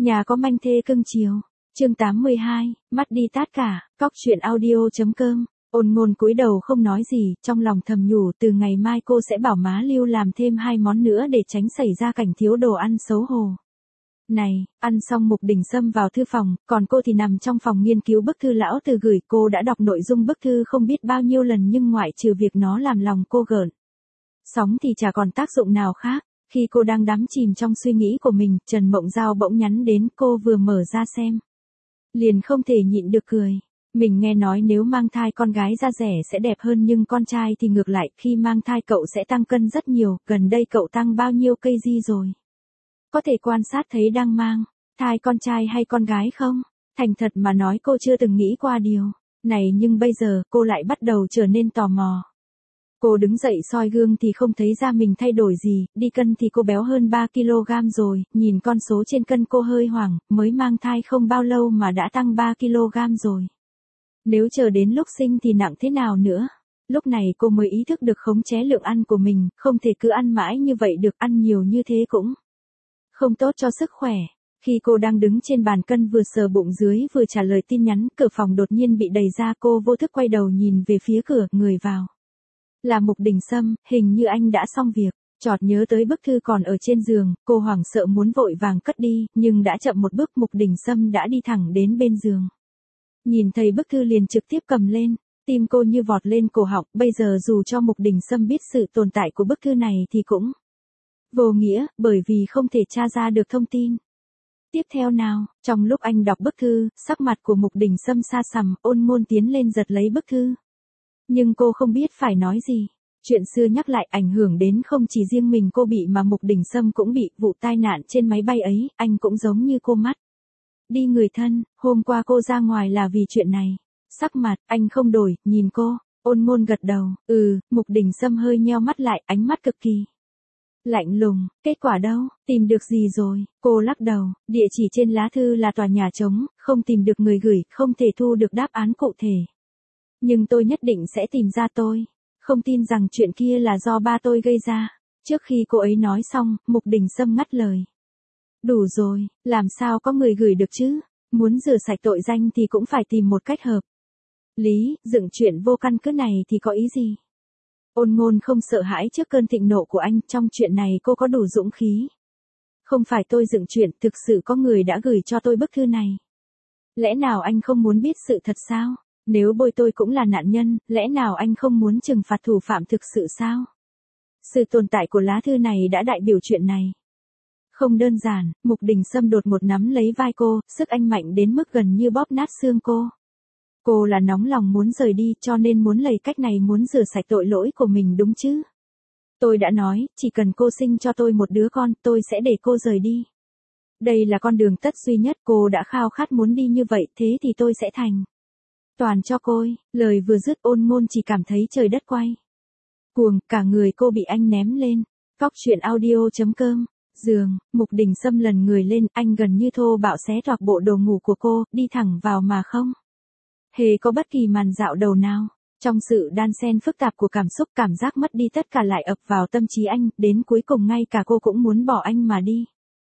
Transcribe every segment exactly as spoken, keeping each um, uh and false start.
Nhà có manh thê cưng chiều. Chương tám mươi hai, mắt đi tát cả, cóc truyện audio.com. Ôn Ngôn cúi đầu không nói gì, trong lòng thầm nhủ từ ngày mai cô sẽ bảo má Lưu làm thêm hai món nữa để tránh xảy ra cảnh thiếu đồ ăn xấu hổ. Này, ăn xong Mục Đình Sâm vào thư phòng, còn cô thì nằm trong phòng nghiên cứu bức thư lão từ gửi. Cô đã đọc nội dung bức thư không biết bao nhiêu lần nhưng ngoại trừ việc nó làm lòng cô gợn sóng thì chả còn tác dụng nào khác. Khi cô đang đắm chìm trong suy nghĩ của mình, Trần Mộng Giao bỗng nhắn đến. Cô vừa mở ra xem, liền không thể nhịn được cười. Mình nghe nói nếu mang thai con gái da rẻ sẽ đẹp hơn nhưng con trai thì ngược lại, khi mang thai cậu sẽ tăng cân rất nhiều. Gần đây cậu tăng bao nhiêu cây di rồi? Có thể quan sát thấy đang mang thai con trai hay con gái không? Thành thật mà nói cô chưa từng nghĩ qua điều này nhưng bây giờ cô lại bắt đầu trở nên tò mò. Cô đứng dậy soi gương thì không thấy da mình thay đổi gì, đi cân thì cô béo hơn ba ki lô gam rồi, nhìn con số trên cân cô hơi hoảng, mới mang thai không bao lâu mà đã tăng ba ki lô gam rồi. Nếu chờ đến lúc sinh thì nặng thế nào nữa? Lúc này cô mới ý thức được khống chế lượng ăn của mình, không thể cứ ăn mãi như vậy được, ăn nhiều như thế cũng không tốt cho sức khỏe. Khi cô đang đứng trên bàn cân vừa sờ bụng dưới vừa trả lời tin nhắn, cửa phòng đột nhiên bị đẩy ra. Cô vô thức quay đầu nhìn về phía cửa, người vào là Mục Đình Sâm. Hình như anh đã xong việc. Chợt nhớ tới bức thư còn ở trên giường, cô hoảng sợ muốn vội vàng cất đi, nhưng đã chậm một bước. Mục Đình Sâm đã đi thẳng đến bên giường. Nhìn thấy bức thư liền trực tiếp cầm lên, tim cô như vọt lên cổ họng. Bây giờ dù cho Mục Đình Sâm biết sự tồn tại của bức thư này thì cũng vô nghĩa, bởi vì không thể tra ra được thông tin. Tiếp theo nào, trong lúc anh đọc bức thư, sắc mặt của Mục Đình Sâm xa sầm. Ôn Ngôn tiến lên giật lấy bức thư. Nhưng cô không biết phải nói gì. Chuyện xưa nhắc lại ảnh hưởng đến không chỉ riêng mình cô bị mà Mục Đình Sâm cũng bị. Vụ tai nạn trên máy bay ấy, anh cũng giống như cô mất đi người thân. Hôm qua cô ra ngoài là vì chuyện này. Sắc mặt anh không đổi, nhìn cô. Ôn Ngôn gật đầu. Ừ. Mục Đình Sâm hơi nheo mắt lại, ánh mắt cực kỳ lạnh lùng. Kết quả đâu? Tìm được gì rồi? Cô lắc đầu. Địa chỉ trên lá thư là tòa nhà trống, không tìm được người gửi, không thể thu được đáp án cụ thể. Nhưng tôi nhất định sẽ tìm ra. Tôi không tin rằng chuyện kia là do ba tôi gây ra. Trước khi cô ấy nói xong, Mục Đình Sâm ngắt lời. Đủ rồi, làm sao có người gửi được chứ? Muốn rửa sạch tội danh thì cũng phải tìm một cách hợp lý, dựng chuyện vô căn cứ này thì có ý gì? Ôn Ngôn không sợ hãi trước cơn thịnh nộ của anh. Trong chuyện này cô có đủ dũng khí. Không phải tôi dựng chuyện, thực sự có người đã gửi cho tôi bức thư này. Lẽ nào anh không muốn biết sự thật sao? Nếu bôi tôi cũng là nạn nhân, lẽ nào anh không muốn trừng phạt thủ phạm thực sự sao? Sự tồn tại của lá thư này đã đại biểu chuyện này không đơn giản. Mục Đình Sâm đột một nắm lấy vai cô, sức anh mạnh đến mức gần như bóp nát xương cô. Cô là nóng lòng muốn rời đi, cho nên muốn lấy cách này muốn rửa sạch tội lỗi của mình đúng chứ? Tôi đã nói, chỉ cần cô sinh cho tôi một đứa con, tôi sẽ để cô rời đi. Đây là con đường tất duy nhất. Cô đã khao khát muốn đi như vậy, thế thì tôi sẽ thành toàn cho cô. Lời vừa dứt, Ôn Ngôn chỉ cảm thấy trời đất quay cuồng, cả người cô bị anh ném lên. Cóc truyện audio.com. Giường. Mục Đình Sâm lần người lên, anh gần như thô bạo xé toạc bộ đồ ngủ của cô, đi thẳng vào mà không hề có bất kỳ màn dạo đầu nào. Trong sự đan xen phức tạp của cảm xúc, cảm giác mất đi tất cả lại ập vào tâm trí anh, đến cuối cùng ngay cả cô cũng muốn bỏ anh mà đi.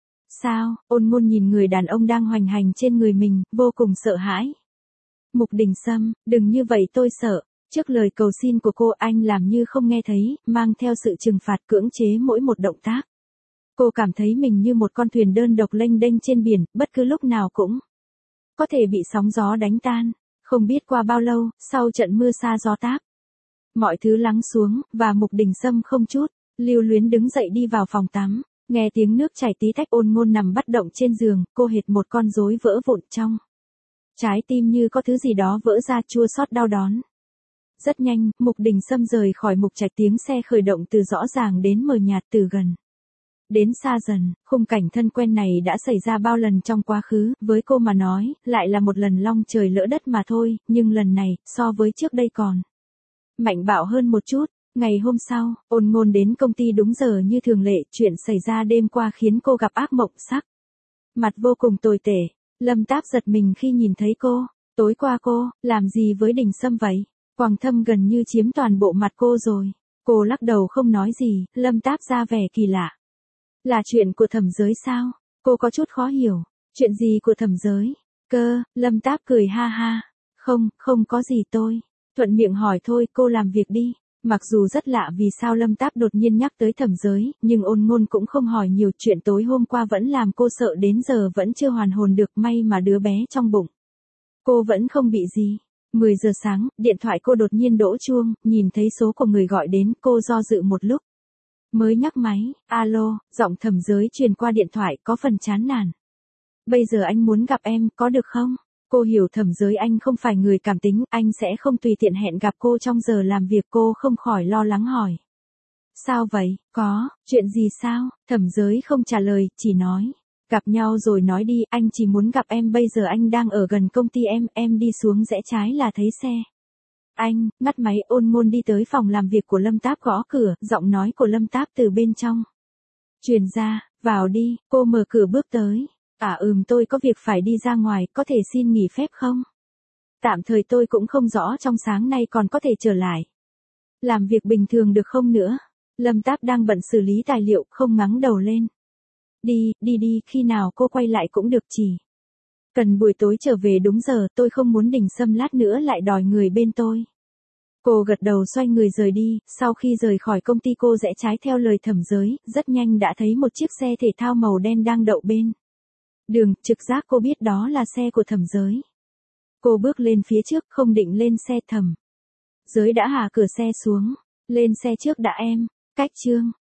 Sao? Ôn Ngôn nhìn người đàn ông đang hoành hành trên người mình, vô cùng sợ hãi. Mục Đình Sâm, đừng như vậy, tôi sợ. Trước lời cầu xin của cô, anh làm như không nghe thấy, mang theo sự trừng phạt cưỡng chế mỗi một động tác. Cô cảm thấy mình như một con thuyền đơn độc lênh đênh trên biển, bất cứ lúc nào cũng có thể bị sóng gió đánh tan. Không biết qua bao lâu, sau trận mưa sa gió táp, mọi thứ lắng xuống, và Mục Đình Sâm không chút lưu luyến đứng dậy đi vào phòng tắm. Nghe tiếng nước chảy tí tách, Ôn Ngôn nằm bất động trên giường, cô hệt một con rối vỡ vụn, trong trái tim như có thứ gì đó vỡ ra, chua xót đau đớn. Rất nhanh, Mục Đình Sâm rời khỏi Mục Trạch, tiếng xe khởi động từ rõ ràng đến mờ nhạt, từ gần đến xa dần. Khung cảnh thân quen này đã xảy ra bao lần trong quá khứ, với cô mà nói, lại là một lần long trời lỡ đất mà thôi, nhưng lần này, so với trước đây còn mạnh bạo hơn một chút. Ngày hôm sau, Ôn Ngôn đến công ty đúng giờ như thường lệ. Chuyện xảy ra đêm qua khiến cô gặp ác mộng, sắc mặt vô cùng tồi tệ. Lâm Táp giật mình khi nhìn thấy cô. Tối qua cô làm gì với Đình Sâm vậy? Quàng thâm gần như chiếm toàn bộ mặt cô rồi. Cô lắc đầu không nói gì. Lâm Táp ra vẻ kỳ lạ. Là chuyện của Thẩm Giới sao? Cô có chút khó hiểu. Chuyện gì của Thẩm Giới? Cơ, Lâm Táp cười ha ha. Không, không có gì tôi. Thuận miệng hỏi thôi, cô làm việc đi. Mặc dù rất lạ vì sao Lâm Táp đột nhiên nhắc tới Thẩm Giới, nhưng Ôn Ngôn cũng không hỏi nhiều, chuyện tối hôm qua vẫn làm cô sợ đến giờ vẫn chưa hoàn hồn được, may mà đứa bé trong bụng. Cô vẫn không bị gì. mười giờ sáng, điện thoại cô đột nhiên đổ chuông, nhìn thấy số của người gọi đến, cô do dự một lúc. Mới nhấc máy, alo, giọng Thẩm Giới truyền qua điện thoại có phần chán nản. Bây giờ anh muốn gặp em, có được không? Cô hiểu Thẩm Giới anh không phải người cảm tính, anh sẽ không tùy tiện hẹn gặp cô trong giờ làm việc, cô không khỏi lo lắng hỏi. Sao vậy, có, chuyện gì sao? Thẩm Giới không trả lời, chỉ nói. Gặp nhau rồi nói đi, anh chỉ muốn gặp em, bây giờ anh đang ở gần công ty em, em đi xuống rẽ trái là thấy xe. Anh, ngắt máy. Ôn Ngôn đi tới phòng làm việc của Lâm Táp gõ cửa, giọng nói của Lâm Táp từ bên trong truyền ra, vào đi. Cô mở cửa bước tới. À ừm tôi có việc phải đi ra ngoài, có thể xin nghỉ phép không? Tạm thời tôi cũng không rõ trong sáng nay còn có thể trở lại. Làm việc bình thường được không nữa? Lâm Táp đang bận xử lý tài liệu, không ngắng đầu lên. Đi, đi đi, khi nào cô quay lại cũng được, chỉ cần buổi tối trở về đúng giờ, tôi không muốn Đình Sâm lát nữa lại đòi người bên tôi. Cô gật đầu xoay người rời đi, sau khi rời khỏi công ty cô rẽ trái theo lời Thẩm Giới, rất nhanh đã thấy một chiếc xe thể thao màu đen đang đậu bên đường, trực giác cô biết đó là xe của Thẩm Giới. Cô bước lên phía trước, không định lên xe. Thẩm Giới đã hạ cửa xe xuống. Lên xe trước đã em. Cách chương